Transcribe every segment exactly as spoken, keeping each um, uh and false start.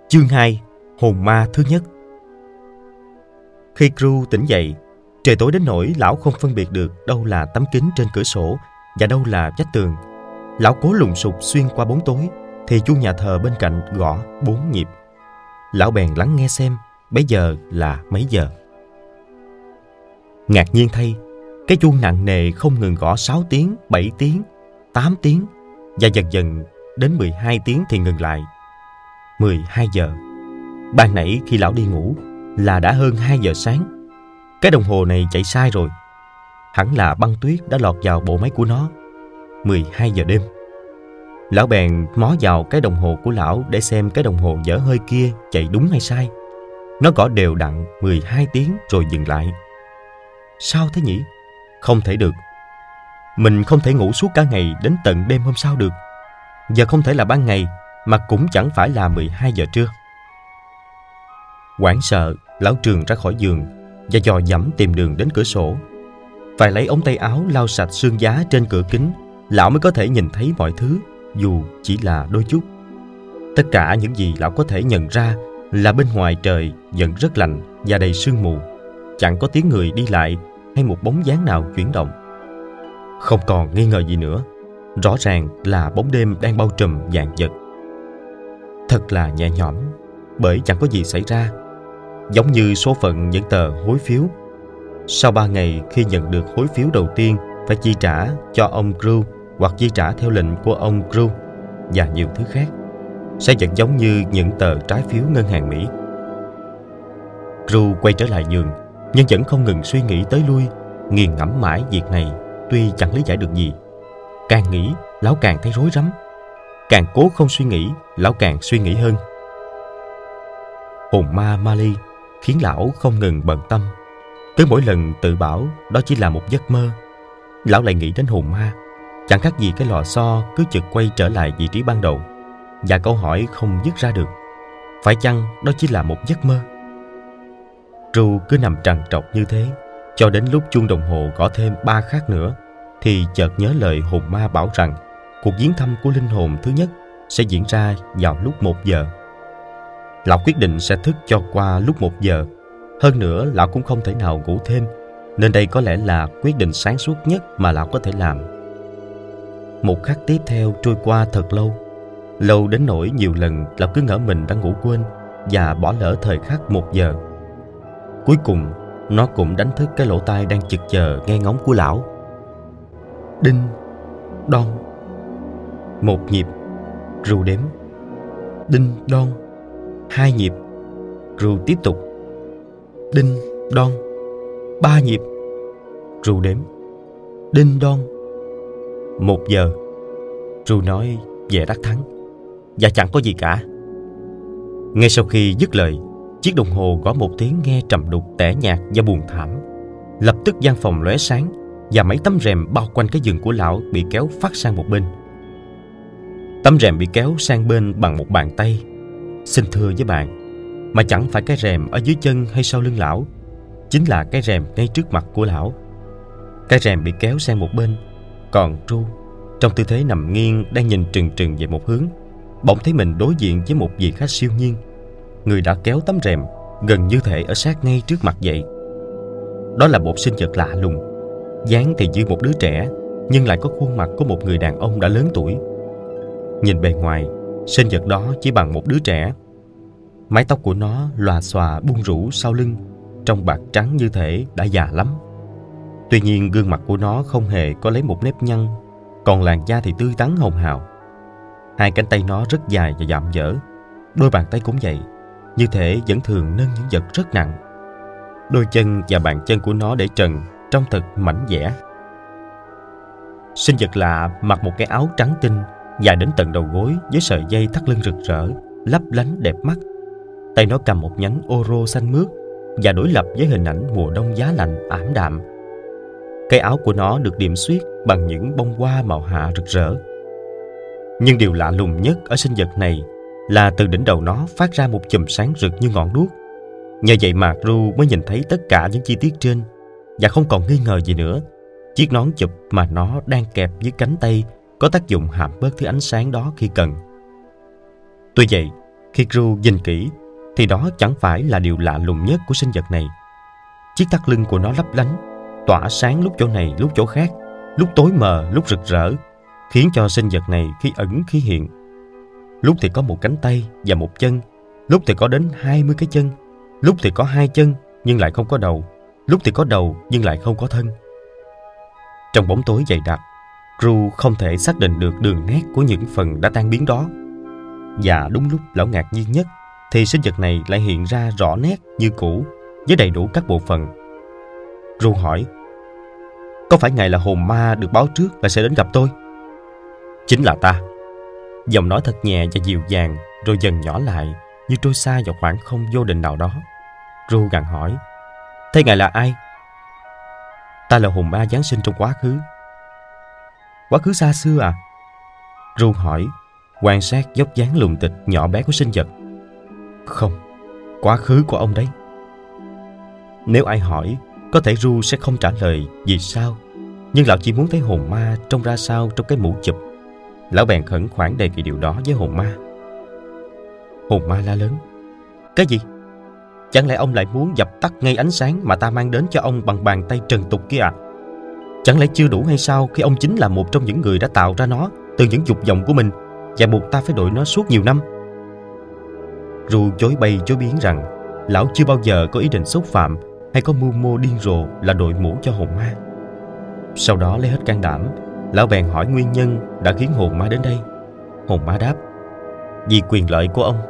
Chương hai. Hồn ma thứ nhất. Khi Gru tỉnh dậy, trời tối đến nỗi lão không phân biệt được đâu là tấm kính trên cửa sổ và đâu là vách tường. Lão cố lùng sục xuyên qua bóng tối thì chuông nhà thờ bên cạnh gõ bốn nhịp. Lão bèn lắng nghe xem bấy giờ là mấy giờ. Ngạc nhiên thay, cái chuông nặng nề không ngừng gõ sáu tiếng, bảy tiếng, tám tiếng và dần dần đến mười hai tiếng thì ngừng lại. mười hai giờ. Ban nãy khi lão đi ngủ là đã hơn hai giờ sáng. Cái đồng hồ này chạy sai rồi. Hẳn là băng tuyết đã lọt vào bộ máy của nó. mười hai giờ đêm. Lão bèn mó vào cái đồng hồ của lão để xem cái đồng hồ dở hơi kia chạy đúng hay sai. Nó gõ đều đặn mười hai tiếng rồi dừng lại. Sao thế nhỉ? Không thể được. Mình không thể ngủ suốt cả ngày đến tận đêm hôm sau được. Giờ không thể là ban ngày, mà cũng chẳng phải là mười hai giờ trưa. Hoảng sợ, lão Trường ra khỏi giường và dò dẫm tìm đường đến cửa sổ. Phải lấy ống tay áo lau sạch sương giá trên cửa kính, lão mới có thể nhìn thấy mọi thứ, dù chỉ là đôi chút. Tất cả những gì lão có thể nhận ra là bên ngoài trời vẫn rất lạnh và đầy sương mù. Chẳng có tiếng người đi lại hay một bóng dáng nào chuyển động. Không còn nghi ngờ gì nữa. Rõ ràng là bóng đêm đang bao trùm vạn vật. Thật là nhẹ nhõm, bởi chẳng có gì xảy ra. Giống như số phận những tờ hối phiếu. Sau ba ngày khi nhận được hối phiếu đầu tiên phải chi trả cho ông Gru hoặc chi trả theo lệnh của ông Gru và nhiều thứ khác, sẽ vẫn giống như những tờ trái phiếu ngân hàng Mỹ. Gru quay trở lại giường, nhưng vẫn không ngừng suy nghĩ tới lui, nghiền ngẫm mãi việc này, tuy chẳng lý giải được gì. Càng nghĩ, lão càng thấy rối rắm. Càng cố không suy nghĩ, lão càng suy nghĩ hơn. Hồn ma Mali khiến lão không ngừng bận tâm. Cứ mỗi lần tự bảo đó chỉ là một giấc mơ, lão lại nghĩ đến hồn ma. Chẳng khác gì cái lò xo cứ chực quay trở lại vị trí ban đầu, và câu hỏi không dứt ra được: phải chăng đó chỉ là một giấc mơ? Ru cứ nằm trằn trọc như thế cho đến lúc chuông đồng hồ gõ thêm ba khắc nữa, thì chợt nhớ lời hồn ma bảo rằng cuộc viếng thăm của linh hồn thứ nhất sẽ diễn ra vào lúc một giờ. Lão quyết định sẽ thức cho qua lúc một giờ. Hơn nữa, lão cũng không thể nào ngủ thêm, nên đây có lẽ là quyết định sáng suốt nhất mà lão có thể làm. Một khắc tiếp theo trôi qua thật lâu. Lâu đến nỗi nhiều lần lão cứ ngỡ mình đã ngủ quên và bỏ lỡ thời khắc một giờ. Cuối cùng, nó cũng đánh thức cái lỗ tai đang chực chờ nghe ngóng của lão. Đinh, đon. Một nhịp, Ru đếm. Đinh, đon. Hai nhịp, Ru tiếp tục. Đinh, đon. Ba nhịp, Ru đếm. Đinh, đon. Một giờ, Ru nói vẻ đắc thắng. Và chẳng có gì cả. Ngay sau khi dứt lời, chiếc đồng hồ gõ một tiếng nghe trầm đục, tẻ nhạt và buồn thảm. Lập tức gian phòng lóe sáng và mấy tấm rèm bao quanh cái giường của lão bị kéo phắt sang một bên. Tấm rèm bị kéo sang bên bằng một bàn tay. Xin thưa với bạn, mà chẳng phải cái rèm ở dưới chân hay sau lưng lão, chính là cái rèm ngay trước mặt của lão. Cái rèm bị kéo sang một bên, còn Ru trong tư thế nằm nghiêng đang nhìn trừng trừng về một hướng, bỗng thấy mình đối diện với một vị khách siêu nhiên. Người đã kéo tấm rèm gần như thể ở sát ngay trước mặt vậy. Đó là một sinh vật lạ lùng, dáng thì như một đứa trẻ, nhưng lại có khuôn mặt của một người đàn ông đã lớn tuổi. Nhìn bề ngoài, sinh vật đó chỉ bằng một đứa trẻ. Mái tóc của nó lòa xòa buông rủ sau lưng, trông bạc trắng như thể đã già lắm. Tuy nhiên gương mặt của nó không hề có lấy một nếp nhăn, còn làn da thì tươi tắn hồng hào. Hai cánh tay nó rất dài và dạm dở. Đôi bàn tay cũng vậy, như thể vẫn thường nâng những vật rất nặng. Đôi chân và bàn chân của nó để trần, trông thật mảnh dẻ. Sinh vật lạ mặc một cái áo trắng tinh dài đến tận đầu gối với sợi dây thắt lưng rực rỡ, lấp lánh đẹp mắt. Tay nó cầm một nhánh ô rô xanh mướt và đối lập với hình ảnh mùa đông giá lạnh ảm đạm. Cái áo của nó được điểm xuyết bằng những bông hoa màu hạ rực rỡ. Nhưng điều lạ lùng nhất ở sinh vật này là từ đỉnh đầu nó phát ra một chùm sáng rực như ngọn đuốc. Nhờ vậy mà Ru mới nhìn thấy tất cả những chi tiết trên, và không còn nghi ngờ gì nữa. Chiếc nón chụp mà nó đang kẹp dưới cánh tay có tác dụng hàm bớt thứ ánh sáng đó khi cần. Tuy vậy, Khi Ru nhìn kỹ thì đó chẳng phải là điều lạ lùng nhất của sinh vật này. Chiếc thắt lưng của nó lấp lánh, tỏa sáng lúc chỗ này lúc chỗ khác, lúc tối mờ lúc rực rỡ, khiến cho sinh vật này khi ẩn khi hiện. Lúc thì có một cánh tay và một chân, lúc thì có đến hai mươi cái chân, lúc thì có hai chân nhưng lại không có đầu, lúc thì có đầu nhưng lại không có thân. Trong bóng tối dày đặc, Ru không thể xác định được đường nét của những phần đã tan biến đó. Và đúng lúc lão ngạc nhiên nhất thì sinh vật này lại hiện ra rõ nét như cũ, với đầy đủ các bộ phận. Ru hỏi: "Có phải ngài là hồn ma được báo trước là sẽ đến gặp tôi?" "Chính là ta." Giọng nói thật nhẹ và dịu dàng, rồi dần nhỏ lại như trôi xa vào khoảng không vô định nào đó. Ru gặng hỏi: "Thế ngài là ai?" "Ta là hồn ma giáng sinh trong quá khứ." "Quá khứ xa xưa à?" Ru hỏi, quan sát dốc dáng lùn tịch nhỏ bé của sinh vật. "Không, quá khứ của ông đấy." Nếu ai hỏi, có thể Ru sẽ không trả lời vì sao, nhưng lão chỉ muốn thấy hồn ma trông ra sao trong cái mũ chụp. Lão bèn khẩn khoản đề nghị điều đó với hồn ma. Hồn ma la lớn: "Cái gì? Chẳng lẽ ông lại muốn dập tắt ngay ánh sáng mà ta mang đến cho ông bằng bàn tay trần tục kia à? Chẳng lẽ chưa đủ hay sao khi ông chính là một trong những người đã tạo ra nó từ những dục vọng của mình và buộc ta phải đội nó suốt nhiều năm?" Ru chối bay chối biến rằng lão chưa bao giờ có ý định xúc phạm hay có mưu mô điên rồ là đội mũ cho hồn ma. Sau đó lấy hết can đảm, lão bèn hỏi nguyên nhân đã khiến hồn ma đến đây. Hồn ma đáp: "Vì quyền lợi của ông."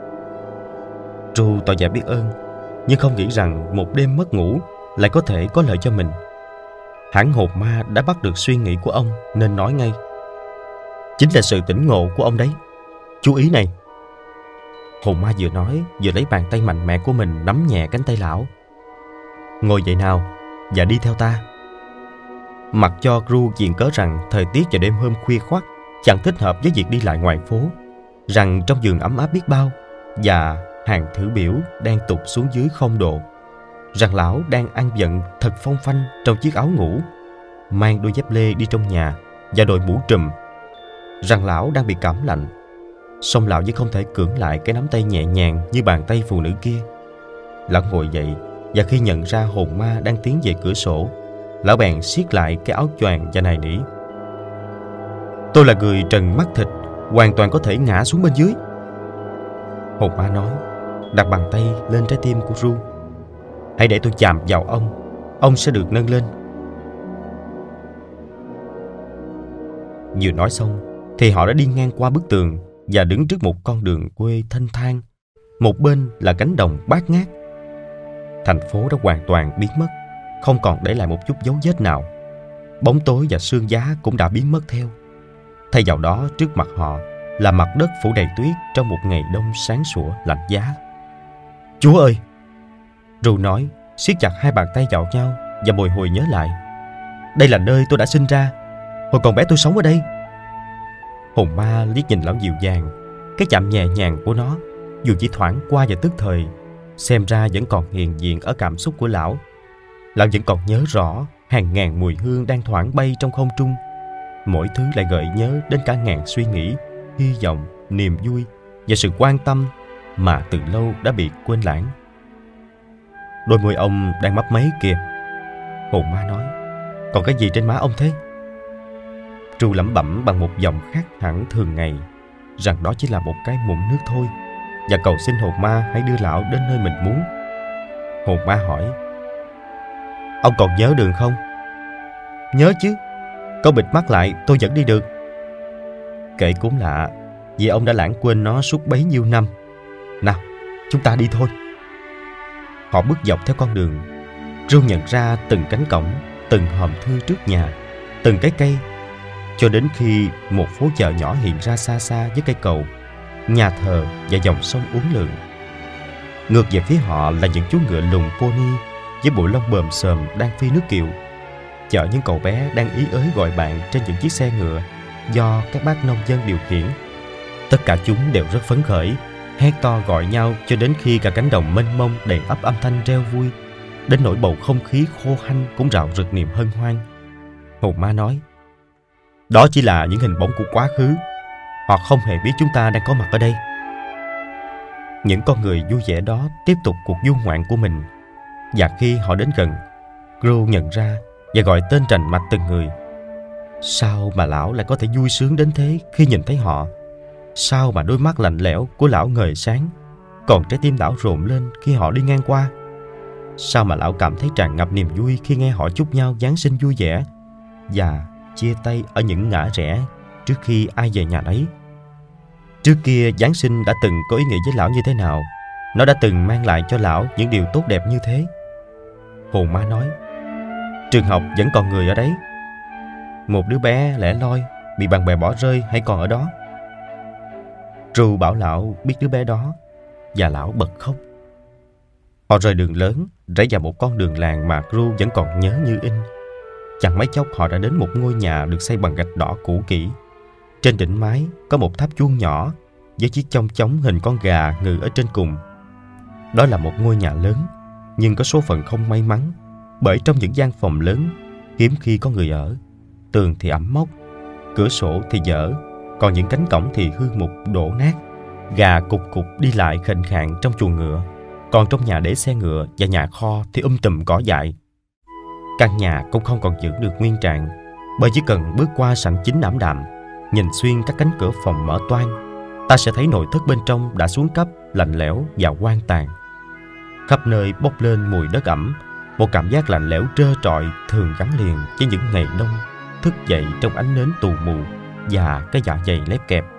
Ru tỏ vẻ biết ơn, nhưng không nghĩ rằng một đêm mất ngủ lại có thể có lợi cho mình. Hẳn hồn ma đã bắt được suy nghĩ của ông nên nói ngay: "Chính là sự tỉnh ngộ của ông đấy. Chú ý này." Hồn ma vừa nói vừa lấy bàn tay mạnh mẽ của mình nắm nhẹ cánh tay lão. "Ngồi dậy nào và đi theo ta." Mặc cho Ru viện cớ rằng thời tiết vào đêm hôm khuya khoắt chẳng thích hợp với việc đi lại ngoài phố, rằng trong giường ấm áp biết bao và hàng thử biểu đang tụt xuống dưới không độ, rằng lão đang ăn vận thật phong phanh trong chiếc áo ngủ, mang đôi dép lê đi trong nhà và đội mũ trùm, rằng lão đang bị cảm lạnh, song lão vẫn không thể cưỡng lại cái nắm tay nhẹ nhàng như bàn tay phụ nữ kia. Lão ngồi dậy, và khi nhận ra hồn ma đang tiến về cửa sổ, lão bèn siết lại cái áo choàng và nài nỉ: "Tôi là người trần mắt thịt, hoàn toàn có thể ngã xuống bên dưới." Hồn ma nói, đặt bàn tay lên trái tim của Ru: "Hãy để tôi chạm vào ông, ông sẽ được nâng lên." Vừa nói xong thì họ đã đi ngang qua bức tường và đứng trước một con đường quê thênh thang. Một bên là cánh đồng bát ngát. Thành phố đã hoàn toàn biến mất, không còn để lại một chút dấu vết nào. Bóng tối và sương giá cũng đã biến mất theo. Thay vào đó, trước mặt họ là mặt đất phủ đầy tuyết trong một ngày đông sáng sủa lạnh giá. "Chúa ơi!" Ru nói, siết chặt hai bàn tay vào nhau và bồi hồi nhớ lại: "Đây là nơi tôi đã sinh ra. Hồi còn bé tôi sống ở đây." Hồn ma liếc nhìn lão dịu dàng. Cái chạm nhẹ nhàng của nó, dù chỉ thoảng qua và tức thời, xem ra vẫn còn hiện diện ở cảm xúc của lão. Lão vẫn còn nhớ rõ hàng ngàn mùi hương đang thoảng bay trong không trung. Mỗi thứ lại gợi nhớ đến cả ngàn suy nghĩ, hy vọng, niềm vui và sự quan tâm mà từ lâu đã bị quên lãng. "Đôi môi ông đang mấp máy kìa." Hồn ma nói. "Còn cái gì trên má ông thế?" Ru lẩm bẩm bằng một giọng khác hẳn thường ngày rằng đó chỉ là một cái mụn nước thôi, và cầu xin hồn ma hãy đưa lão đến nơi mình muốn. Hồn ma hỏi: "Ông còn nhớ đường không?" "Nhớ chứ, có bịt mắt lại tôi vẫn đi được." "Kệ cũng lạ, vì ông đã lãng quên nó suốt bấy nhiêu năm. Nào, chúng ta đi thôi." Họ bước dọc theo con đường. Ru nhận ra từng cánh cổng, từng hòm thư trước nhà, từng cái cây, cho đến khi một phố chợ nhỏ hiện ra xa xa với cây cầu, nhà thờ và dòng sông uốn lượn. Ngược về phía họ là những chú ngựa lùn pony với bộ lông bờm xờm đang phi nước kiệu, chở những cậu bé đang ý ới gọi bạn trên những chiếc xe ngựa do các bác nông dân điều khiển. Tất cả chúng đều rất phấn khởi, hét to gọi nhau cho đến khi cả cánh đồng mênh mông đầy ắp âm thanh reo vui, đến nỗi bầu không khí khô hanh cũng rạo rực niềm hân hoan. Hồn ma nói: "Đó chỉ là những hình bóng của quá khứ. Họ không hề biết chúng ta đang có mặt ở đây." Những con người vui vẻ đó tiếp tục cuộc du ngoạn của mình. Và khi họ đến gần, Gru nhận ra và gọi tên rành mạch từng người. Sao mà lão lại có thể vui sướng đến thế khi nhìn thấy họ? Sao mà đôi mắt lạnh lẽo của lão ngời sáng, còn trái tim lão rộn lên khi họ đi ngang qua? Sao mà lão cảm thấy tràn ngập niềm vui khi nghe họ chúc nhau Giáng sinh vui vẻ và chia tay ở những ngã rẽ trước khi ai về nhà nấy? Trước kia Giáng sinh đã từng có ý nghĩa với lão như thế nào? Nó đã từng mang lại cho lão những điều tốt đẹp như thế. Hồn ma nói, trường học vẫn còn người ở đấy. Một đứa bé lẻ loi bị bạn bè bỏ rơi hãy còn ở đó. Ru bảo lão biết đứa bé đó và lão bật khóc. Họ rời đường lớn, rẽ vào một con đường làng mà Ru vẫn còn nhớ như in. Chẳng mấy chốc họ đã đến một ngôi nhà được xây bằng gạch đỏ cũ kỹ. Trên đỉnh mái có một tháp chuông nhỏ với chiếc chong chóng hình con gà ngự ở trên cùng. Đó là một ngôi nhà lớn, nhưng có số phận không may mắn, bởi trong những gian phòng lớn hiếm khi có người ở. Tường thì ẩm mốc, cửa sổ thì dở, còn những cánh cổng thì hư mục đổ nát. Gà cục cục đi lại khệnh khạng trong chuồng ngựa, còn trong nhà để xe ngựa và nhà kho thì um tùm cỏ dại. Căn nhà cũng không còn giữ được nguyên trạng, bởi chỉ cần bước qua sảnh chính ảm đạm, nhìn xuyên các cánh cửa phòng mở toang, ta sẽ thấy nội thất bên trong đã xuống cấp, lạnh lẽo và hoang tàn. Khắp nơi bốc lên mùi đất ẩm, một cảm giác lạnh lẽo trơ trọi thường gắn liền với những ngày đông thức dậy trong ánh nến tù mù và cái dạ dày lép kẹp.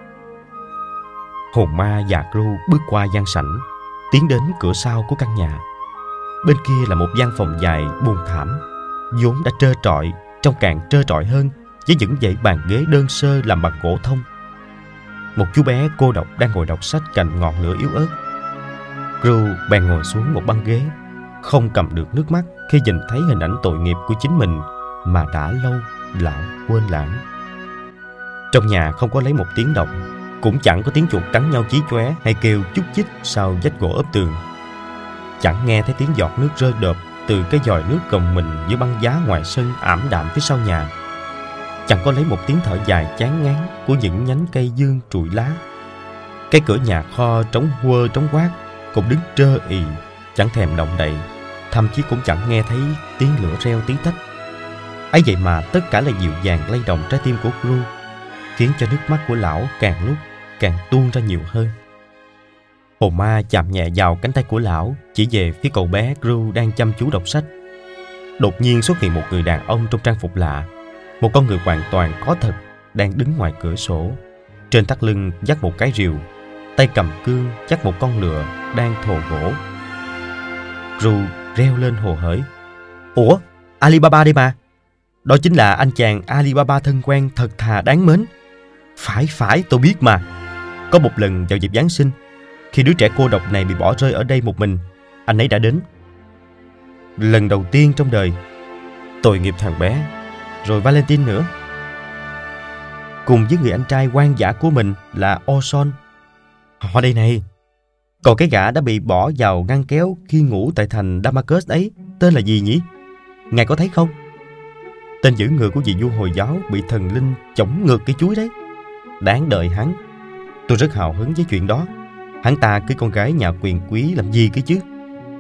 Hồn ma và Gru bước qua gian sảnh, tiến đến cửa sau của căn nhà. Bên kia là một gian phòng dài buồn thảm, vốn đã trơ trọi, trông càng trơ trọi hơn với những dãy bàn ghế đơn sơ làm bằng gỗ thông. Một chú bé cô độc đang ngồi đọc sách cạnh ngọn lửa yếu ớt. Gru bèn ngồi xuống một băng ghế, không cầm được nước mắt khi nhìn thấy hình ảnh tội nghiệp của chính mình mà đã lâu lão quên lãng. Trong nhà không có lấy một tiếng động, cũng chẳng có tiếng chuột cắn nhau chí chóe hay kêu chúc chích sau vách gỗ ốp tường. Chẳng nghe thấy tiếng giọt nước rơi đợp từ cái vòi nước gồng mình giữa băng giá ngoài sân ảm đạm phía sau nhà. Chẳng có lấy một tiếng thở dài chán ngán của những nhánh cây dương trụi lá. Cái cửa nhà kho trống huơ trống quát cũng đứng trơ ì, chẳng thèm động đậy, thậm chí cũng chẳng nghe thấy tiếng lửa reo tí tách. Ấy vậy mà tất cả là dịu dàng lay động trái tim của Gru, khiến cho nước mắt của lão càng lúc càng tuôn ra nhiều hơn. Hồn ma chạm nhẹ vào cánh tay của lão, chỉ về phía cậu bé Gru đang chăm chú đọc sách. Đột nhiên xuất hiện một người đàn ông trong trang phục lạ, một con người hoàn toàn có thật, đang đứng ngoài cửa sổ. Trên thắt lưng dắt một cái rìu, tay cầm cương dắt một con lừa đang thồ gỗ. Gru reo lên hồ hởi. Ủa, Alibaba đây mà. Đó chính là anh chàng Alibaba thân quen thật thà đáng mến. Phải phải, tôi biết mà. Có một lần vào dịp Giáng sinh, khi đứa trẻ cô độc này bị bỏ rơi ở đây một mình, anh ấy đã đến. Lần đầu tiên trong đời. Tội nghiệp thằng bé. Rồi Valentine nữa. Cùng với người anh trai hoang dã của mình là Orson. Họ đây này. Còn cái gã đã bị bỏ vào ngăn kéo khi ngủ tại thành Damascus ấy, tên là gì nhỉ? Ngài có thấy không? Tên giữ người của vị vua Hồi giáo bị thần linh chổng ngược cái chuối đấy. Đáng đợi hắn. Tôi rất hào hứng với chuyện đó. Hắn ta cưới con gái nhà quyền quý làm gì cơ chứ?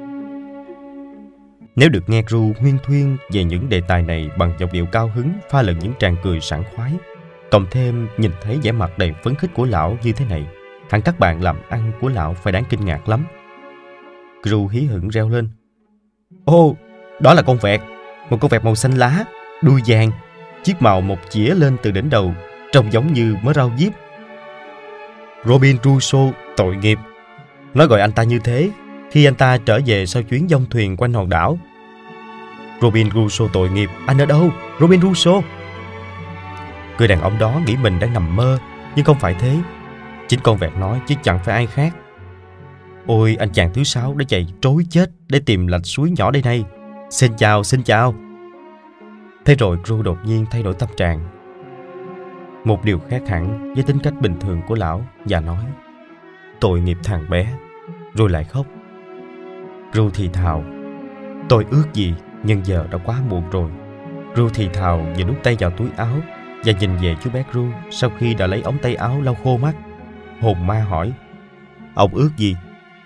Nếu được nghe Gru huyên thuyên về những đề tài này bằng giọng điệu cao hứng pha lẫn những tràng cười sảng khoái, cộng thêm nhìn thấy vẻ mặt đầy phấn khích của lão như thế này, hẳn các bạn làm ăn của lão phải đáng kinh ngạc lắm. Gru hí hửng reo lên. Ô, đó là con vẹt. Một con vẹt màu xanh lá, đuôi vàng, chiếc mào một chĩa lên từ đỉnh đầu, trông giống như mớ rau diếp. Robin Crusoe tội nghiệp. Nói gọi anh ta như thế khi anh ta trở về sau chuyến dông thuyền quanh hòn đảo. Robin Crusoe tội nghiệp, anh ở đâu? Robin Crusoe. Người đàn ông đó nghĩ mình đang nằm mơ, nhưng không phải thế. Chính con vẹt nói chứ chẳng phải ai khác. Ôi, anh chàng thứ sáu đã chạy trối chết để tìm lạch suối nhỏ đây này. Xin chào, xin chào. Thế rồi Gru đột nhiên thay đổi tâm trạng. Một điều khác hẳn với tính cách bình thường của lão, và nói: tội nghiệp thằng bé. Rồi lại khóc. Gru thì thào: tôi ước gì, nhưng giờ đã quá muộn rồi. Gru thì thào và đút tay vào túi áo và nhìn về chú bé Gru sau khi đã lấy ống tay áo lau khô mắt. Hồn ma hỏi: ông ước gì?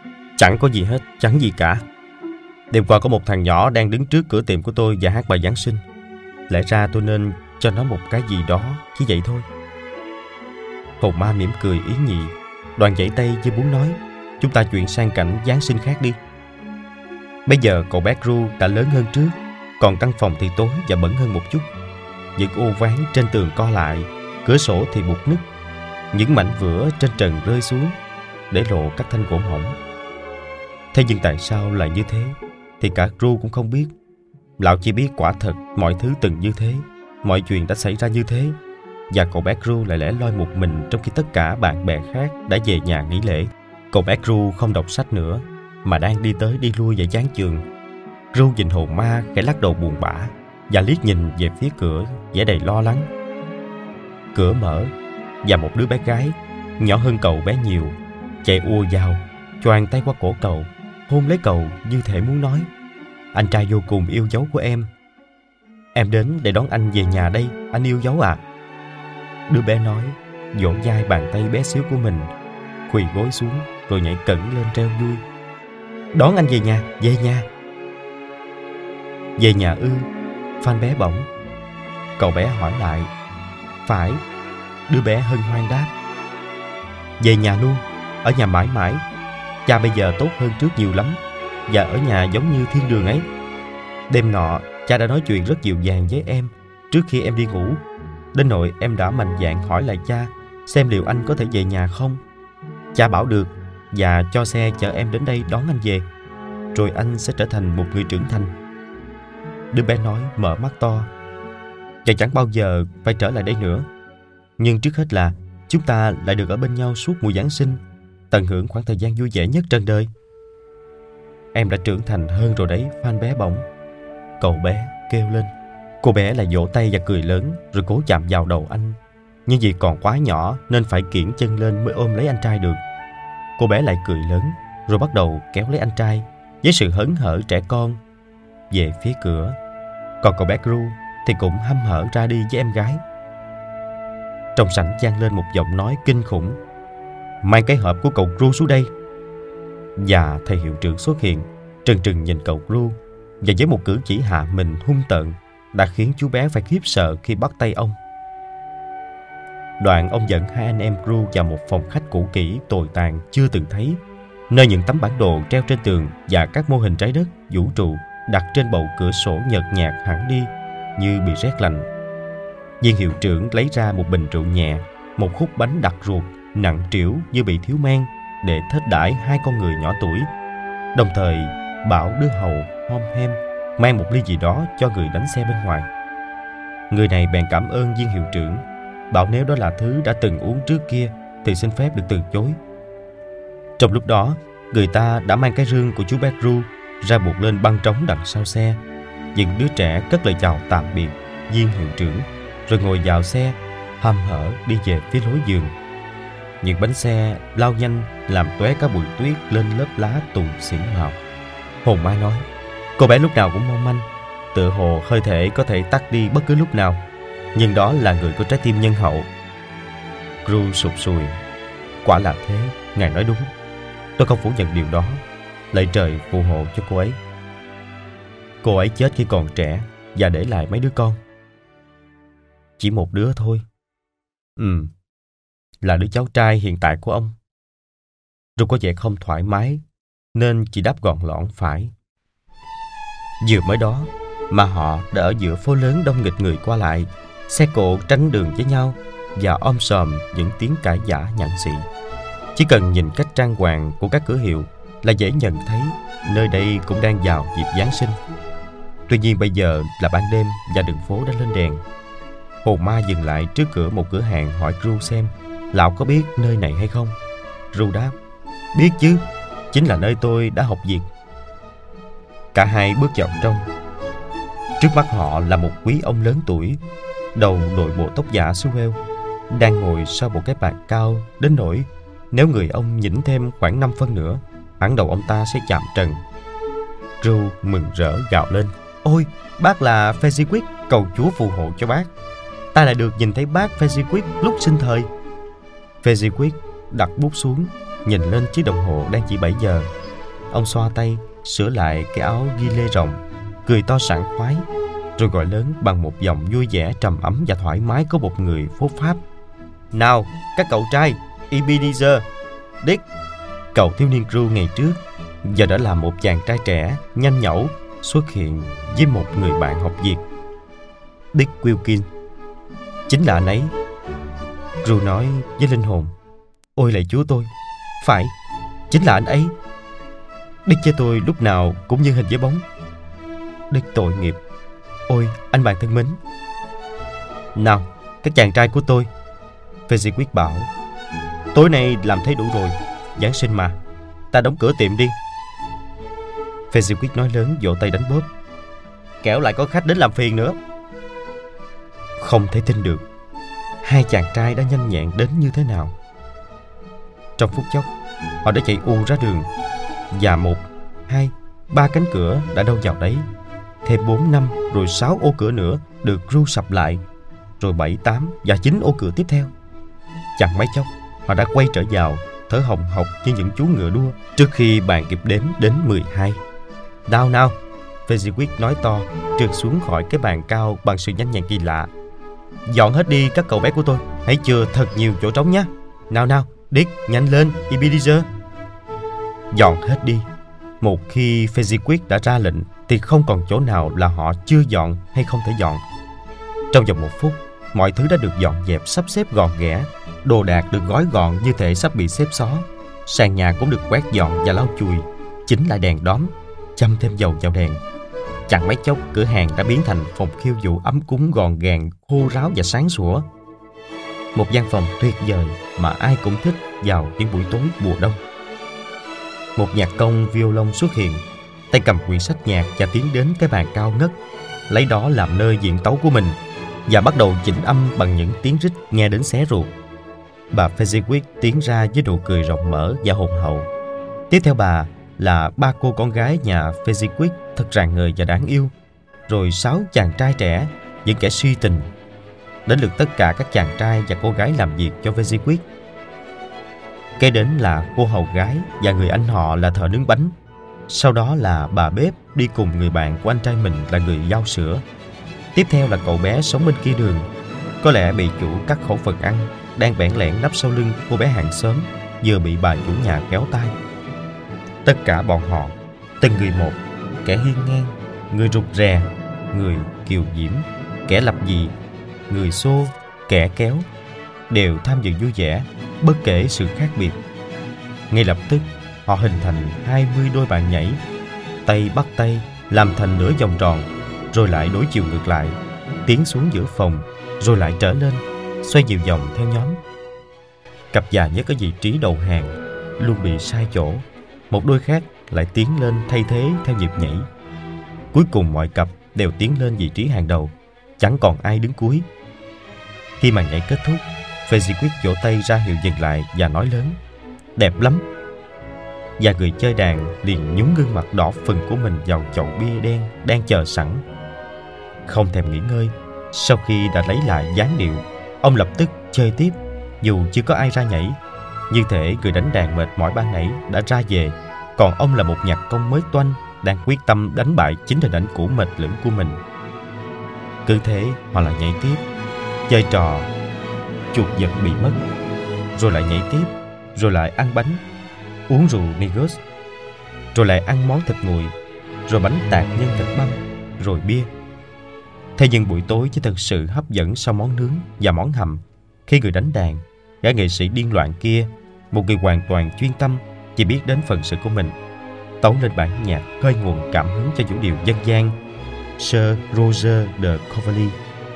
Chẳng có gì hết, chẳng gì cả. Đêm qua có một thằng nhỏ đang đứng trước cửa tiệm của tôi và hát bài Giáng sinh. Lẽ ra tôi nên cho nó một cái gì đó, chỉ vậy thôi. Hồn ma mỉm cười ý nhị, đoàn vẫy tay như muốn nói, chúng ta chuyển sang cảnh Giáng sinh khác đi. Bây giờ cậu bé Gru đã lớn hơn trước, còn căn phòng thì tối và bẩn hơn một chút. Những ô ván trên tường co lại, cửa sổ thì bụt nứt, những mảnh vữa trên trần rơi xuống, để lộ các thanh gỗ hỏng. Thế nhưng tại sao lại như thế thì cả Gru cũng không biết. Lão chỉ biết quả thật mọi thứ từng như thế, mọi chuyện đã xảy ra như thế, và cậu bé Gru lại lẻ loi một mình trong khi tất cả bạn bè khác đã về nhà nghỉ lễ. Cậu bé Gru không đọc sách nữa, mà đang đi tới đi lui về gián trường. Gru nhìn hồn ma khẽ lắc đầu buồn bã và liếc nhìn về phía cửa vẻ đầy lo lắng. Cửa mở và một đứa bé gái nhỏ hơn cậu bé nhiều chạy ùa vào, choàng tay qua cổ cậu, hôn lấy cậu như thể muốn nói: anh trai vô cùng yêu dấu của em. Em đến để đón anh về nhà đây, anh yêu dấu à. Đứa bé nói, vỗ vai bàn tay bé xíu của mình, quỳ gối xuống rồi nhảy cẩn lên reo vui. Đón anh về nhà, về nhà. Về nhà ư? Phan bé bỗng. Cậu bé hỏi lại. Phải. Đứa bé hân hoan đáp. Về nhà luôn, ở nhà mãi mãi. Cha bây giờ tốt hơn trước nhiều lắm, và ở nhà giống như thiên đường ấy. Đêm nọ, cha đã nói chuyện rất dịu dàng với em trước khi em đi ngủ. Đến nỗi em đã mạnh dạn hỏi lại cha xem liệu anh có thể về nhà không. Cha bảo được và cho xe chở em đến đây đón anh về. Rồi anh sẽ trở thành một người trưởng thành. Đứa bé nói mở mắt to. Và chẳng bao giờ phải trở lại đây nữa. Nhưng trước hết là chúng ta lại được ở bên nhau suốt mùa Giáng sinh, tận hưởng khoảng thời gian vui vẻ nhất trên đời. Em đã trưởng thành hơn rồi đấy, Phan bé bỗng. Cậu bé kêu lên. Cô bé lại vỗ tay và cười lớn rồi cố chạm vào đầu anh. Nhưng vì còn quá nhỏ nên phải kiễng chân lên mới ôm lấy anh trai được. Cô bé lại cười lớn rồi bắt đầu kéo lấy anh trai với sự hớn hở trẻ con về phía cửa. Còn cậu bé Gru thì cũng hăm hở ra đi với em gái. Trong sảnh vang lên một giọng nói kinh khủng. Mang cái hộp của cậu Gru xuống đây. Và thầy hiệu trưởng xuất hiện, trừng trừng nhìn cậu Gru, và với một cử chỉ hạ mình hung tợn đã khiến chú bé phải khiếp sợ khi bắt tay ông. Đoạn ông dẫn hai anh em Gru vào một phòng khách cũ kỹ tồi tàn chưa từng thấy, nơi những tấm bản đồ treo trên tường và các mô hình trái đất, vũ trụ đặt trên bầu cửa sổ nhợt nhạt hẳn đi như bị rét lạnh. Viên hiệu trưởng lấy ra một bình rượu nhẹ, một khúc bánh đặc ruột nặng trĩu như bị thiếu men để thết đãi hai con người nhỏ tuổi, đồng thời bảo đứa hầu hom hem mang một ly gì đó cho người đánh xe bên ngoài. Người này bèn cảm ơn viên hiệu trưởng, bảo nếu đó là thứ đã từng uống trước kia thì xin phép được từ chối. Trong lúc đó, người ta đã mang cái rương của chú bé Gru ra buộc lên băng trống đằng sau xe. Những đứa trẻ cất lời chào tạm biệt viên hiệu trưởng rồi ngồi vào xe, hăm hở đi về phía lối giường. Những bánh xe lao nhanh làm tóe cả bụi tuyết lên lớp lá tùng xỉn màu. Hồn ma nói, cô bé lúc nào cũng mong manh, tựa hồ hơi thể có thể tắt đi bất cứ lúc nào, nhưng đó là người có trái tim nhân hậu. Gru sụt sùi. Quả là thế, ngài nói đúng. Tôi không phủ nhận điều đó. Lạy trời phù hộ cho cô ấy. Cô ấy chết khi còn trẻ và để lại mấy đứa con. Chỉ một đứa thôi. Ừ, là đứa cháu trai hiện tại của ông. Ru có vẻ không thoải mái nên chỉ đáp gọn lõn phải. Vừa mới đó mà họ đã ở giữa phố lớn đông nghịt người qua lại, xe cộ tranh đường với nhau và om sòm những tiếng cãi vã nhặng xị. Chỉ cần nhìn cách trang hoàng của các cửa hiệu là dễ nhận thấy nơi đây cũng đang vào dịp Giáng sinh. Tuy nhiên bây giờ là ban đêm và đường phố đã lên đèn. Hồn ma dừng lại trước cửa một cửa hàng hỏi Ru xem lão có biết nơi này hay không. Ru đáp, biết chứ, chính là nơi tôi đã học việc. Cả hai bước vào trong. Trước mắt họ là một quý ông lớn tuổi, đầu đội bộ tóc giả xứ Wales, đang ngồi sau một cái bàn cao đến nỗi nếu người ông nhỉnh thêm khoảng năm phân nữa, hẳn đầu ông ta sẽ chạm trần. Ru mừng rỡ gào lên, ôi, bác là Fezziwig, cầu Chúa phù hộ cho bác. Ta lại được nhìn thấy bác Fezziwig lúc sinh thời. Fezziwig đặt bút xuống, nhìn lên chiếc đồng hồ đang chỉ bảy giờ. ông xoa tay, sửa lại cái áo ghi lê rộng, cười to sảng khoái, rồi gọi lớn bằng một giọng vui vẻ, trầm ấm và thoải mái của một người phốt Pháp: "Nào, các cậu trai, Ebenezer, Dick." Cậu thiếu niên ru ngày trước giờ đã là một chàng trai trẻ, nhanh nhẩu, xuất hiện với một người bạn học việc. Dick Wilkins. Chính là anh ấy. Ru nói với linh hồn: "Ôi lạy Chúa tôi, phải, chính là anh ấy. Dick với tôi lúc nào cũng như hình với bóng. Dick tội nghiệp. Ôi, anh bạn thân mến." "Nào, các chàng trai của tôi," Fezziwig bảo, "tối nay làm thấy đủ rồi. Giáng sinh mà, ta đóng cửa tiệm đi." Fezziwig nói lớn, vỗ tay đánh bóp: "Kẻo lại có khách đến làm phiền nữa." Không thể tin được hai chàng trai đã nhanh nhẹn đến như thế nào. Trong phút chốc, họ đã chạy ù ra đường, và một, hai, ba cánh cửa đã đâu vào đấy. Thêm bốn, năm, rồi sáu ô cửa nữa được ru sập lại, rồi bảy, tám và chín ô cửa tiếp theo. Chẳng mấy chốc, họ đã quay trở vào, thở hồng hộc như những chú ngựa đua, trước khi bàn kịp đếm đến mười hai. "Nào nào," Fezziwig nói to, trượt xuống khỏi cái bàn cao bằng sự nhanh nhẹn kỳ lạ. "Dọn hết đi các cậu bé của tôi, hãy chừa thật nhiều chỗ trống nhé. Nào nào, Dick, nhanh lên, Ebenezer." Dọn hết đi. Một khi Fezziwig đã ra lệnh thì không còn chỗ nào là họ chưa dọn hay không thể dọn. Trong vòng một phút, mọi thứ đã được dọn dẹp sắp xếp gọn ghẽ, đồ đạc được gói gọn như thể sắp bị xếp xó. Sàn nhà cũng được quét dọn và lau chùi, chỉnh lại đèn đóm, châm thêm dầu vào đèn. Chẳng mấy chốc, cửa hàng đã biến thành phòng khiêu vũ ấm cúng, gọn gàng, khô ráo và sáng sủa. Một gian phòng tuyệt vời mà ai cũng thích vào những buổi tối mùa đông. Một nhạc công violon xuất hiện, tay cầm quyển sách nhạc và tiến đến cái bàn cao ngất, lấy đó làm nơi diễn tấu của mình, và bắt đầu chỉnh âm bằng những tiếng rít nghe đến xé ruột. Bà Fezziwig tiến ra với nụ cười rộng mở và hồn hậu. Tiếp theo bà là ba cô con gái nhà Fezziwig thật rạng ngời và đáng yêu, rồi sáu chàng trai trẻ, những kẻ suy tình. Đến lượt tất cả các chàng trai và cô gái làm việc cho Fezziwig. Kế đến là cô hầu gái và người anh họ là thợ nướng bánh. Sau đó là bà bếp đi cùng người bạn của anh trai mình là người giao sữa. Tiếp theo là cậu bé sống bên kia đường, có lẽ bị chủ cắt khẩu phần ăn, đang bẽn lẽn nấp sau lưng cô bé hàng xóm, vừa bị bà chủ nhà kéo tay. Tất cả bọn họ, từng người một, kẻ hiên ngang, người rụt rè, người kiều diễm, kẻ lập dị, người xô, kẻ kéo, đều tham dự vui vẻ, bất kể sự khác biệt. Ngay lập tức, họ hình thành hai mươi đôi bạn nhảy, tay bắt tay làm thành nửa vòng tròn, rồi lại đối chiều ngược lại, tiến xuống giữa phòng, rồi lại trở lên, xoay nhiều vòng theo nhóm. Cặp già nhất ở vị trí đầu hàng luôn bị sai chỗ, một đôi khác lại tiến lên thay thế theo nhịp nhảy. Cuối cùng mọi cặp đều tiến lên vị trí hàng đầu, chẳng còn ai đứng cuối. Khi màn nhảy kết thúc, Fezziwig vỗ tay ra hiệu dừng lại và nói lớn: "Đẹp lắm!" Và người chơi đàn liền nhúng gương mặt đỏ phừng của mình vào chậu bia đen đang chờ sẵn. Không thèm nghỉ ngơi, sau khi đã lấy lại dáng điệu, ông lập tức chơi tiếp, dù chưa có ai ra nhảy. Như thể người đánh đàn mệt mỏi ban nãy đã ra về, còn ông là một nhạc công mới toanh, đang quyết tâm đánh bại chính hình ảnh cũ mệt lửng của mình. Cứ thế họ lại nhảy tiếp, chơi trò chuột giật bị mất, rồi lại nhảy tiếp, rồi lại ăn bánh, uống rượu negus, rồi lại ăn món thịt nguội, rồi bánh tạt nhân thịt băm, rồi bia. Thế nhưng buổi tối chỉ thực sự hấp dẫn sau món nướng và món hầm, khi người đánh đàn, gã nghệ sĩ điên loạn kia, một người hoàn toàn chuyên tâm, chỉ biết đến phần sự của mình, tấu lên bản nhạc khơi nguồn cảm hứng cho vũ điệu dân gian Sir Roger de Coverley.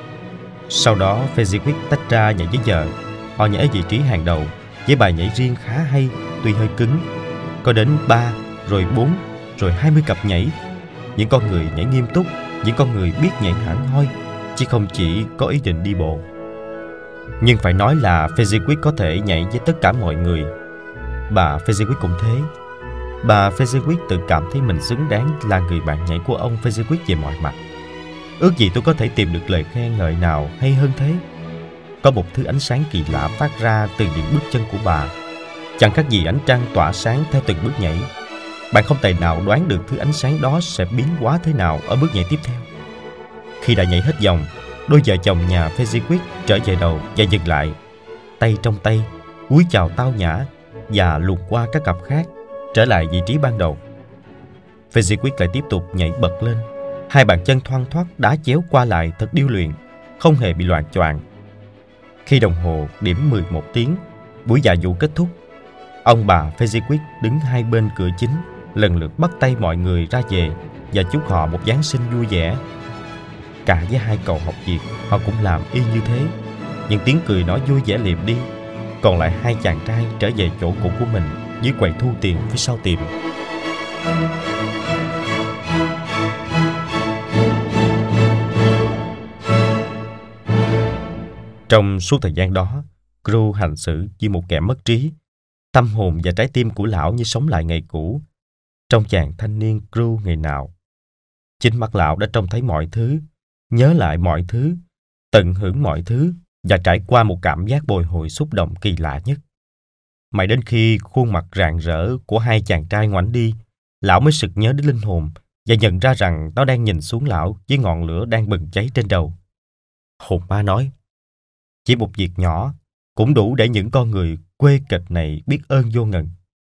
Sau đó Fezziwig tách ra nhảy với vợ. Họ nhảy ở vị trí hàng đầu với bài nhảy riêng khá hay, tuy hơi cứng. Có đến ba, rồi bốn, rồi hai mươi cặp nhảy. Những con người nhảy nghiêm túc, những con người biết nhảy hẳn hoi, chứ không chỉ có ý định đi bộ. Nhưng phải nói là Fezziwig có thể nhảy với tất cả mọi người. Bà Fezziwig cũng thế. Bà Fezziwig tự cảm thấy mình xứng đáng là người bạn nhảy của ông Fezziwig về mọi mặt. Ước gì tôi có thể tìm được lời khen ngợi nào hay hơn thế. Có một thứ ánh sáng kỳ lạ phát ra từ những bước chân của bà, chẳng khác gì ánh trăng tỏa sáng theo từng bước nhảy. Bạn không tài nào đoán được thứ ánh sáng đó sẽ biến hóa thế nào ở bước nhảy tiếp theo. Khi đã nhảy hết vòng, đôi vợ chồng nhà Fezziwig trở về đầu và dừng lại, tay trong tay, cúi chào tao nhã và luồn qua các cặp khác, trở lại vị trí ban đầu. Fezziwig lại tiếp tục nhảy bật lên. Hai bàn chân thoăn thoắt đá chéo qua lại thật điêu luyện, không hề bị loạng choạng. Khi đồng hồ điểm mười một tiếng, buổi dạ dụ kết thúc. Ông bà Fezziwig đứng hai bên cửa chính, lần lượt bắt tay mọi người ra về và chúc họ một Giáng sinh vui vẻ. Cả với hai cậu học việc, họ cũng làm y như thế. Những tiếng cười nói vui vẻ liệm đi. Còn lại hai chàng trai trở về chỗ cũ của mình dưới quầy thu tiền phía sau tiệm. Trong suốt thời gian đó, Crew hành xử như một kẻ mất trí. Tâm hồn và trái tim của lão như sống lại ngày cũ. Trong chàng thanh niên Crew ngày nào, chính mắt lão đã trông thấy mọi thứ, nhớ lại mọi thứ, tận hưởng mọi thứ và trải qua một cảm giác bồi hồi xúc động kỳ lạ nhất. Mãi đến khi khuôn mặt rạng rỡ của hai chàng trai ngoảnh đi, lão mới sực nhớ đến linh hồn và nhận ra rằng nó đang nhìn xuống lão với ngọn lửa đang bừng cháy trên đầu. Hồn ma nói, chỉ một việc nhỏ cũng đủ để những con người quê kịch này biết ơn vô ngần.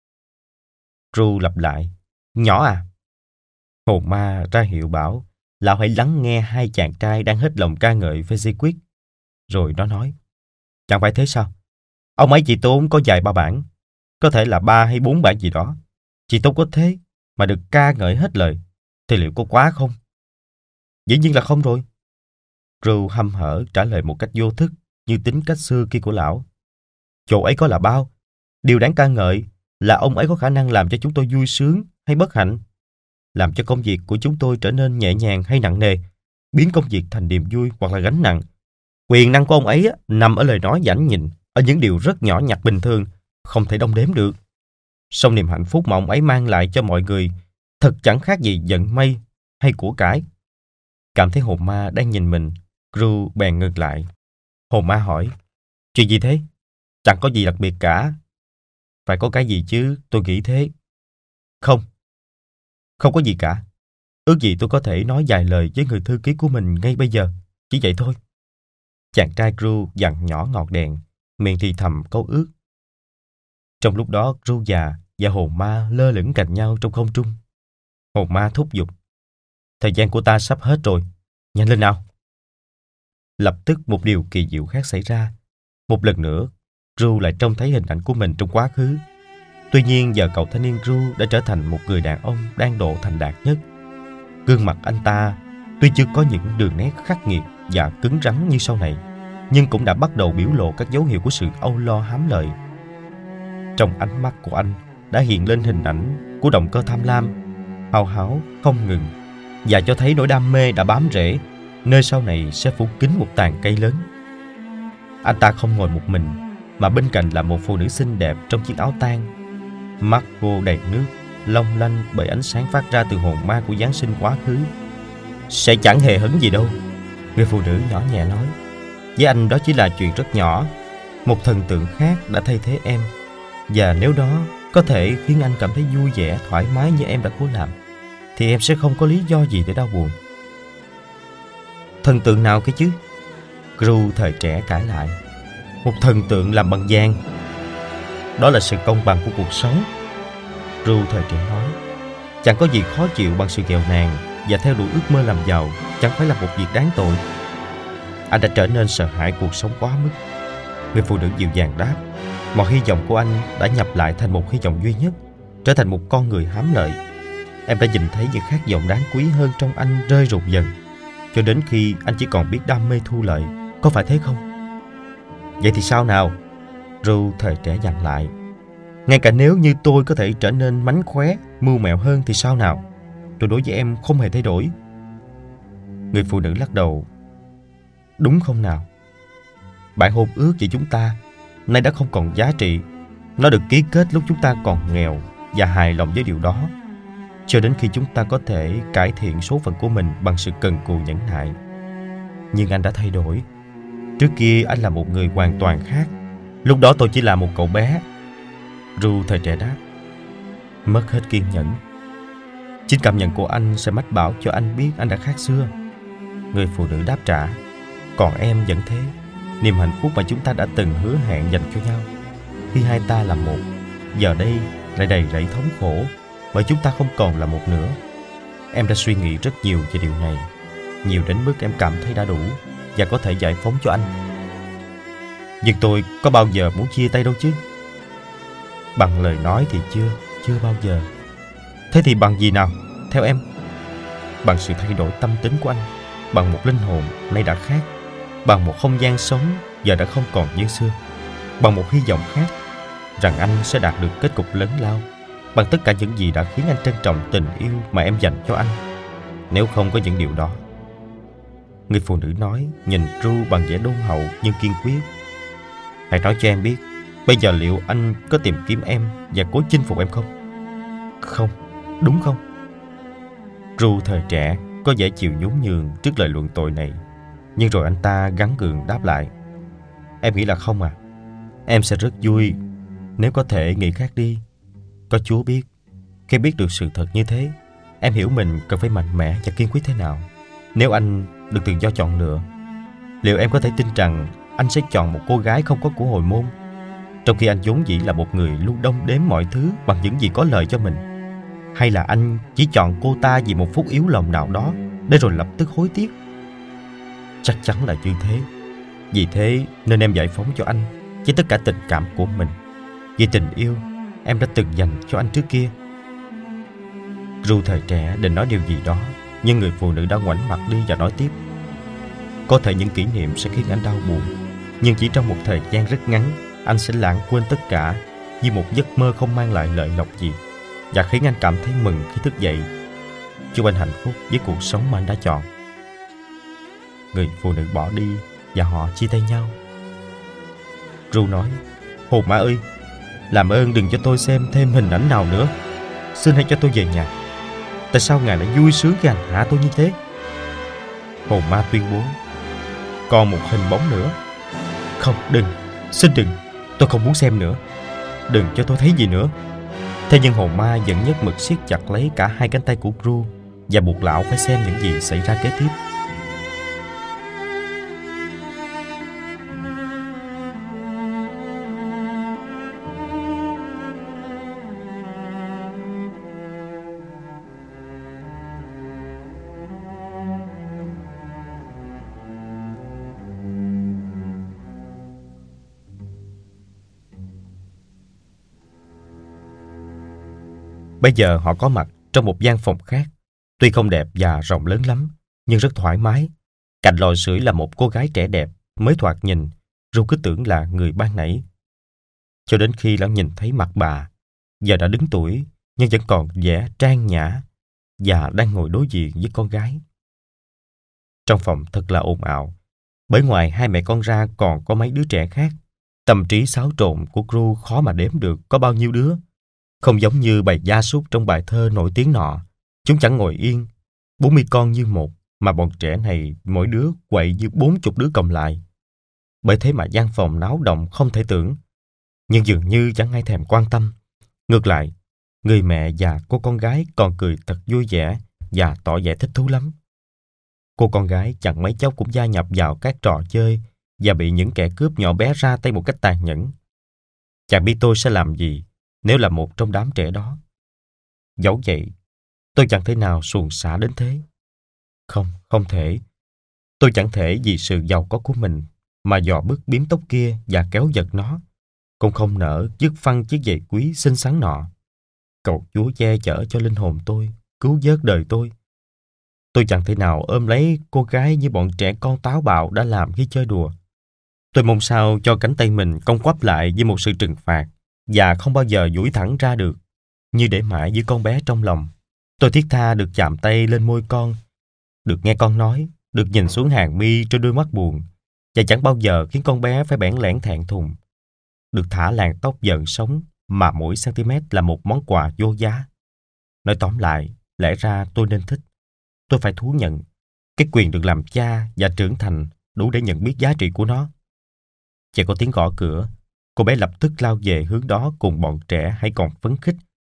Ru lặp lại, nhỏ à? Hồn ma ra hiệu bảo lão hãy lắng nghe hai chàng trai đang hết lòng ca ngợi Fezziwig. Rồi nó nói, chẳng phải thế sao? Ông ấy chỉ tốn có vài ba bản, có thể là ba hay bốn bản gì đó. Chỉ tốn có thế mà được ca ngợi hết lời, thì liệu có quá không? Dĩ nhiên là không rồi. Ru hăm hở trả lời một cách vô thức, như tính cách xưa kia của lão. Chỗ ấy có là bao. Điều đáng ca ngợi là ông ấy có khả năng làm cho chúng tôi vui sướng hay bất hạnh, làm cho công việc của chúng tôi trở nên nhẹ nhàng hay nặng nề, biến công việc thành niềm vui hoặc là gánh nặng. Quyền năng của ông ấy nằm ở lời nói nhảnh nhịn, ở những điều rất nhỏ nhặt bình thường, không thể đong đếm được. Song niềm hạnh phúc mà ông ấy mang lại cho mọi người thật chẳng khác gì vận may hay của cải. Cảm thấy hồn ma đang nhìn mình, Crew bèn ngừng lại. Hồn ma hỏi, chuyện gì thế? Chẳng có gì đặc biệt cả. Phải có cái gì chứ, tôi nghĩ thế. Không, không có gì cả. Ước gì tôi có thể nói vài lời với người thư ký của mình ngay bây giờ, chỉ vậy thôi. Chàng trai Crew dặn nhỏ ngọt đèn, miệng thì thầm câu ước. Trong lúc đó, Crew già và hồn ma lơ lửng cạnh nhau trong không trung. Hồn ma thúc giục, thời gian của ta sắp hết rồi, nhanh lên nào. Lập tức một điều kỳ diệu khác xảy ra. Một lần nữa, Crew lại trông thấy hình ảnh của mình trong quá khứ. Tuy nhiên giờ cậu thanh niên Crew đã trở thành một người đàn ông đang độ thành đạt nhất. Gương mặt anh ta tuy chưa có những đường nét khắc nghiệt và cứng rắn như sau này, nhưng cũng đã bắt đầu biểu lộ các dấu hiệu của sự âu lo hám lợi. Trong ánh mắt của anh đã hiện lên hình ảnh của động cơ tham lam, hào háo không ngừng, và cho thấy nỗi đam mê đã bám rễ, nơi sau này sẽ phủ kín một tàn cây lớn. Anh ta không ngồi một mình, mà bên cạnh là một phụ nữ xinh đẹp trong chiếc áo tang. Mắt cô đầy nước, long lanh bởi ánh sáng phát ra từ hồn ma của Giáng sinh quá khứ. Sẽ chẳng hề hấn gì đâu, người phụ nữ nhỏ nhẹ nói. Với anh đó chỉ là chuyện rất nhỏ. Một thần tượng khác đã thay thế em, và nếu đó có thể khiến anh cảm thấy vui vẻ, thoải mái như em đã cố làm, thì em sẽ không có lý do gì để đau buồn. Thần tượng nào cái chứ? Crew thời trẻ cãi lại. Một thần tượng làm bằng vàng. Đó là sự công bằng của cuộc sống. Crew thời trẻ nói. Chẳng có gì khó chịu bằng sự nghèo nàn, và theo đuổi ước mơ làm giàu chẳng phải là một việc đáng tội. Anh đã trở nên sợ hãi cuộc sống quá mức. Người phụ nữ dịu dàng đáp. Mọi hy vọng của anh đã nhập lại thành một hy vọng duy nhất, trở thành một con người hám lợi. Em đã nhìn thấy những khát vọng đáng quý hơn trong anh rơi rụng dần, cho đến khi anh chỉ còn biết đam mê thu lợi. Có phải thế không? Vậy thì sao nào? Ru thời trẻ dặn lại. Ngay cả nếu như tôi có thể trở nên mánh khóe, mưu mẹo hơn thì sao nào? Tôi đối với em không hề thay đổi. Người phụ nữ lắc đầu. Đúng không nào? Bản hôn ước giữa chúng ta nay đã không còn giá trị. Nó được ký kết lúc chúng ta còn nghèo và hài lòng với điều đó, cho đến khi chúng ta có thể cải thiện số phận của mình bằng sự cần cù nhẫn nại. Nhưng anh đã thay đổi. Trước kia anh là một người hoàn toàn khác. Lúc đó tôi chỉ là một cậu bé. Ru thời trẻ đáp. mất hết kiên nhẫn. Chính cảm nhận của anh sẽ mách bảo cho anh biết anh đã khác xưa. Người phụ nữ đáp trả, còn em vẫn thế. Niềm hạnh phúc mà chúng ta đã từng hứa hẹn dành cho nhau, khi hai ta là một, giờ đây lại đầy rẫy thống khổ bởi chúng ta không còn là một nữa. Em đã suy nghĩ rất nhiều về điều này, nhiều đến mức em cảm thấy đã đủ và có thể giải phóng cho anh. Nhưng tôi có bao giờ muốn chia tay đâu chứ. Bằng lời nói thì chưa, chưa bao giờ. Thế thì bằng gì nào, theo em? Bằng sự thay đổi tâm tính của anh, bằng một linh hồn nay đã khác, bằng một không gian sống giờ đã không còn như xưa, bằng một hy vọng khác rằng anh sẽ đạt được kết cục lớn lao, bằng tất cả những gì đã khiến anh trân trọng tình yêu mà em dành cho anh. Nếu không có những điều đó, người phụ nữ nói, nhìn Ru bằng vẻ đôn hậu nhưng kiên quyết, hãy nói cho em biết, bây giờ liệu anh có tìm kiếm em và cố chinh phục em không? Không, đúng không? Ru thời trẻ có vẻ chịu nhún nhường trước lời luận tội này, nhưng rồi anh ta gắng gượng đáp lại, em nghĩ là không à? Em sẽ rất vui nếu có thể nghĩ khác đi. Có Chúa biết, khi biết được sự thật như thế, em hiểu mình cần phải mạnh mẽ và kiên quyết thế nào. Nếu anh được tự do chọn lựa, liệu em có thể tin rằng anh sẽ chọn một cô gái không có của hồi môn, trong khi anh vốn dĩ là một người luôn đong đếm mọi thứ bằng những gì có lợi cho mình? Hay là anh chỉ chọn cô ta vì một phút yếu lòng nào đó, để rồi lập tức hối tiếc? Chắc chắn là như thế. Vì thế nên em giải phóng cho anh với tất cả tình cảm của mình, vì tình yêu em đã từng dành cho anh trước kia. Ru thời trẻ định nói điều gì đó, nhưng người phụ nữ đã ngoảnh mặt đi và nói tiếp, có thể những kỷ niệm sẽ khiến anh đau buồn, nhưng chỉ trong một thời gian rất ngắn, anh sẽ lãng quên tất cả như một giấc mơ không mang lại lợi lộc gì, và khiến anh cảm thấy mừng khi thức dậy. Chúc anh hạnh phúc với cuộc sống mà anh đã chọn. Người phụ nữ bỏ đi và họ chia tay nhau. Ru nói, hồn ma ơi, làm ơn đừng cho tôi xem thêm hình ảnh nào nữa. Xin hãy cho tôi về nhà. Tại sao ngài lại vui sướng khi hành hạ tôi như thế? Hồn ma tuyên bố, còn một hình bóng nữa. Không, đừng, xin đừng, tôi không muốn xem nữa. Đừng cho tôi thấy gì nữa. Thế nhưng hồn ma vẫn nhất mực siết chặt lấy cả hai cánh tay của Ru và buộc lão phải xem những gì xảy ra kế tiếp. Bây giờ họ có mặt trong một gian phòng khác, tuy không đẹp và rộng lớn lắm, nhưng rất thoải mái. Cạnh lò sưởi là một cô gái trẻ đẹp, mới thoạt nhìn, Ru cứ tưởng là người ban nãy. Cho đến khi lão nhìn thấy mặt bà, giờ đã đứng tuổi, nhưng vẫn còn vẻ trang nhã, và đang ngồi đối diện với con gái. Trong phòng thật là ồn ào, bởi ngoài hai mẹ con ra còn có mấy đứa trẻ khác. Tâm trí xáo trộn của Ru khó mà đếm được có bao nhiêu đứa. Không giống như bầy gia súc trong bài thơ nổi tiếng nọ, chúng chẳng ngồi yên, bốn mươi con như một, mà bọn trẻ này mỗi đứa quậy như bốn chục đứa cộng lại. Bởi thế mà gian phòng náo động không thể tưởng, nhưng dường như chẳng ai thèm quan tâm. Ngược lại, người mẹ và cô con gái còn cười thật vui vẻ và tỏ vẻ thích thú lắm. Cô con gái chẳng mấy chốc cũng gia nhập vào các trò chơi và bị những kẻ cướp nhỏ bé ra tay một cách tàn nhẫn. Chẳng biết tôi sẽ làm gì nếu là một trong đám trẻ đó. Dẫu vậy, tôi chẳng thể nào xuồng xả đến thế. Không, không thể. Tôi chẳng thể vì sự giàu có của mình mà dò bức biếm tóc kia và kéo giật nó. Cũng không nỡ dứt phăng chiếc giày quý xinh xắn nọ. Cầu Chúa che chở cho linh hồn tôi, cứu vớt đời tôi. Tôi chẳng thể nào ôm lấy cô gái như bọn trẻ con táo bạo đã làm khi chơi đùa. Tôi mong sao cho cánh tay mình cong quắp lại với một sự trừng phạt và không bao giờ duỗi thẳng ra được, như để mãi giữ con bé trong lòng. Tôi thiết tha được chạm tay lên môi con, được nghe con nói, được nhìn xuống hàng mi trên đôi mắt buồn, và chẳng bao giờ khiến con bé phải bẽn lẽn thẹn thùng. Được thả làn tóc giận sống mà mỗi cm là một món quà vô giá. Nói tóm lại, lẽ ra tôi nên thích. Tôi phải thú nhận cái quyền được làm cha và trưởng thành đủ để nhận biết giá trị của nó. Chỉ có tiếng gõ cửa, cô bé lập tức lao về hướng đó cùng bọn trẻ hay còn phấn khích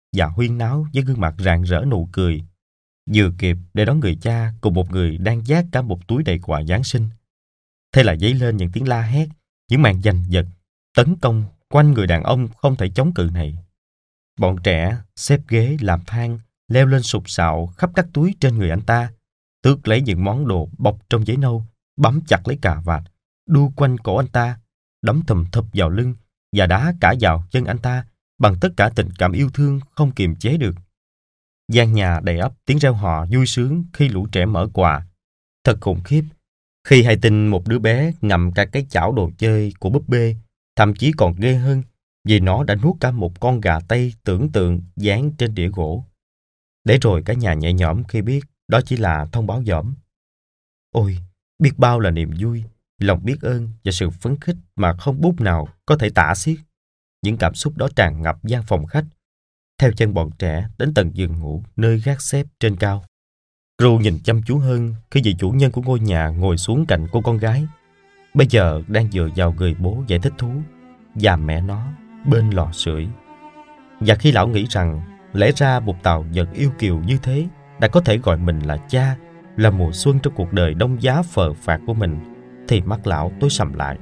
và huyên náo với gương mặt rạng rỡ nụ cười, vừa kịp để đón người cha cùng một người đang vác cả một túi đầy quà Giáng sinh. Thế là dấy lên những tiếng la hét, những màn giành giật, tấn công quanh người đàn ông không thể chống cự này. Bọn trẻ xếp ghế làm thang, leo lên sục sạo khắp các túi trên người anh ta, tước lấy những món đồ bọc trong giấy nâu, bám chặt lấy cà vạt, đu quanh cổ anh ta, đấm thùm thụp vào lưng và đá cả vào chân anh ta bằng tất cả tình cảm yêu thương không kiềm chế được. Gian nhà đầy ắp tiếng reo hò vui sướng khi lũ trẻ mở quà. Thật khủng khiếp khi hay tin một đứa bé ngậm cả cái chảo đồ chơi của búp bê, thậm chí còn ghê hơn vì nó đã nuốt cả một con gà Tây tưởng tượng dán trên đĩa gỗ. Để rồi cả nhà nhẹ nhõm khi biết đó chỉ là thông báo dỏm. Ôi, biết bao là niềm vui, lòng biết ơn và sự phấn khích mà không bút nào có thể tả xiết. Những cảm xúc đó tràn ngập gian phòng khách, theo chân bọn trẻ đến tận giường ngủ nơi gác xếp trên cao. Ru nhìn chăm chú hơn khi vị chủ nhân của ngôi nhà ngồi xuống cạnh cô con gái, bây giờ đang dựa vào người bố giải thích thú, và mẹ nó bên lò sưởi. Và khi lão nghĩ rằng lẽ ra một tàu vật yêu kiều như thế đã có thể gọi mình là cha, là mùa xuân trong cuộc đời đông giá phờ phạc của mình, thì mắt lão tối sầm lại.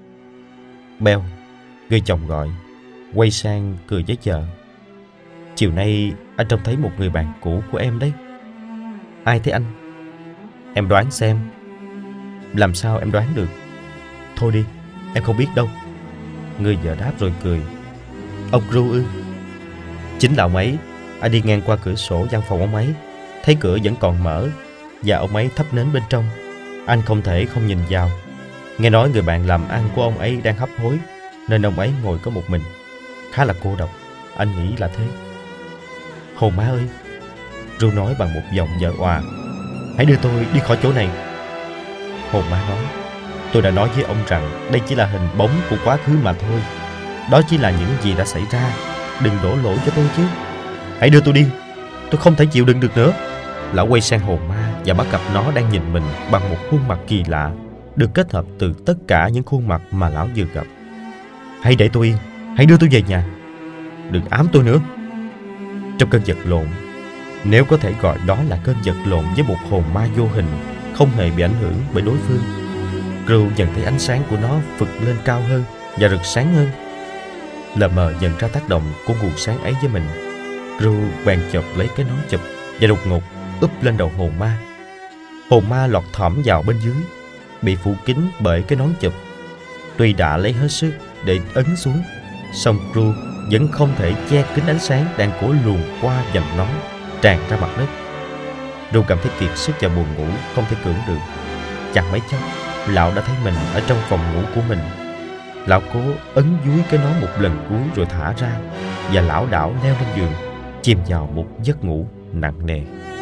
Beo, người chồng gọi, quay sang cười với vợ. Chiều nay anh trông thấy một người bạn cũ của em đấy. Ai thế anh? Em đoán xem. Làm sao em đoán được? Thôi đi, em không biết đâu. Người vợ đáp rồi cười. Ông Ru ư? Chính là ông ấy. Anh đi ngang qua cửa sổ văn phòng ông ấy, thấy cửa vẫn còn mở và ông ấy thắp nến bên trong. Anh không thể không nhìn vào. Nghe nói người bạn làm ăn của ông ấy đang hấp hối, nên ông ấy ngồi có một mình, khá là cô độc. Anh nghĩ là thế. Hồn má ơi, Ru nói bằng một giọng vợ òa, hãy đưa tôi đi khỏi chỗ này. Hồn má nói, tôi đã nói với ông rằng đây chỉ là hình bóng của quá khứ mà thôi. Đó chỉ là những gì đã xảy ra. Đừng đổ lỗi cho tôi chứ. Hãy đưa tôi đi, tôi không thể chịu đựng được nữa. Lão quay sang hồn ma và bắt gặp nó đang nhìn mình bằng một khuôn mặt kỳ lạ, được kết hợp từ tất cả những khuôn mặt mà lão vừa gặp. Hãy để tôi yên, hãy đưa tôi về nhà. Đừng ám tôi nữa. Trong cơn vật lộn, nếu có thể gọi đó là cơn vật lộn với một hồn ma vô hình, không hề bị ảnh hưởng bởi đối phương, Ru nhận thấy ánh sáng của nó phực lên cao hơn và rực sáng hơn. Lờ mờ nhận ra tác động của nguồn sáng ấy với mình, Ru bèn chộp lấy cái nón chụp và đột ngột úp lên đầu hồn ma. Hồn ma lọt thỏm vào bên dưới, bị phủ kín bởi cái nón chụp. Tuy đã lấy hết sức để ấn xuống, song Ru vẫn không thể che kín ánh sáng đang cố luồn qua vành nón tràn ra mặt đất. Ru cảm thấy kiệt sức và buồn ngủ không thể cưỡng được. Chẳng mấy chốc, lão đã thấy mình ở trong phòng ngủ của mình. Lão cố ấn dúi cái nón một lần cuối rồi thả ra, và lảo đảo leo lên giường, chìm vào một giấc ngủ nặng nề.